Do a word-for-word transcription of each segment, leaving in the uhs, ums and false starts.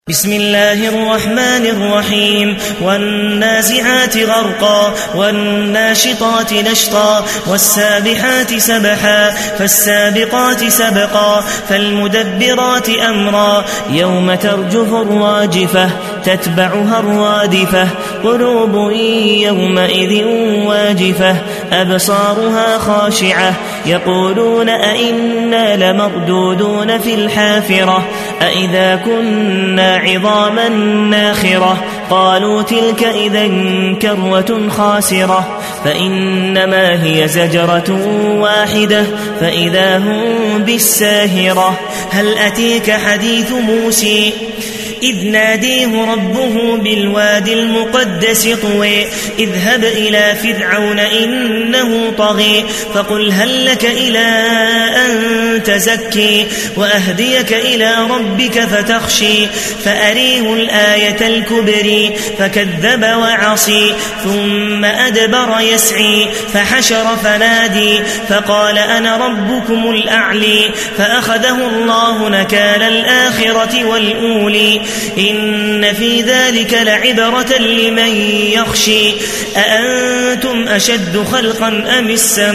بسم الله الرحمن الرحيم والنازعات غرقا والناشطات نشطا والسابحات سبحا فالسابقات سبقا فالمدبرات أمرا يوم ترجف الراجفة تتبعها الرادفة قلوب يومئذ واجفة أبصارها خاشعة يقولون أئنا لمردودون في الحافرة أئذا كنا عظاما ناخرة قالوا تلك إذا كروة خاسرة فإنما هي زجرة واحدة فإذا هم بالساهرة هل أتيك حديث موسى إذ ناديه ربه بالوادي المقدس طوى اذهب إلى فرعون إنه طغى فقل هل لك إلى أن تزكي وأهديك إلى ربك فتخشي فأريه الآية الكبرى فكذب وعصي ثم أدبر يسعي فحشر فنادي فقال أنا ربكم الأعلي فأخذه الله نكال الآخرة والأولي إن في ذلك لعبرة لمن يخشي أأنتم أشد خلقا أم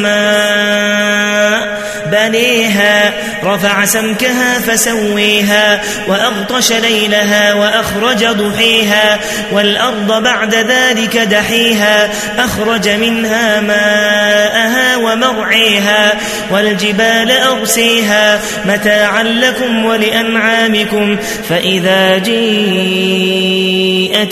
السماء بنيها رفع سمكها فسويها وأغطش ليلها وأخرج ضحيها والأرض بعد ذلك دحيها أخرج منها ماءها ومرعيها والجبال أرسيها متاعا لكم ولأنعامكم فإذا جيءت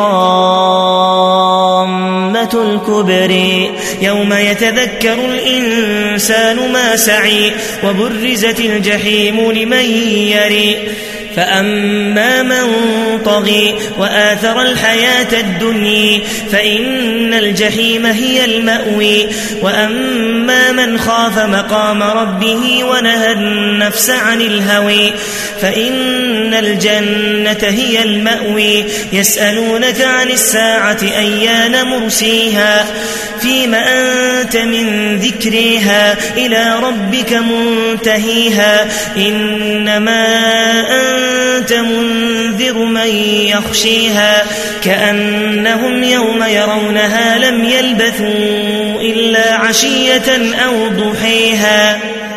الطامة الكبرى يوم يتذكر الإنسان ما سعي وبرزت الجحيم لمن يري فأما من طغى وآثر الحياة الدنيا فإن الجحيم هي المأوى وأما من خاف مقام ربه ونهى النفس عن الهوى فإن الجنة هي المأوى يسألونك عن الساعة أيان مرسيها فيما أنت من ذكرها إلى ربك منتهيها إنما أنت منذر من يخشيها كأنهم يوم يرونها لم يلبثوا إلا عشية أو ضحيها.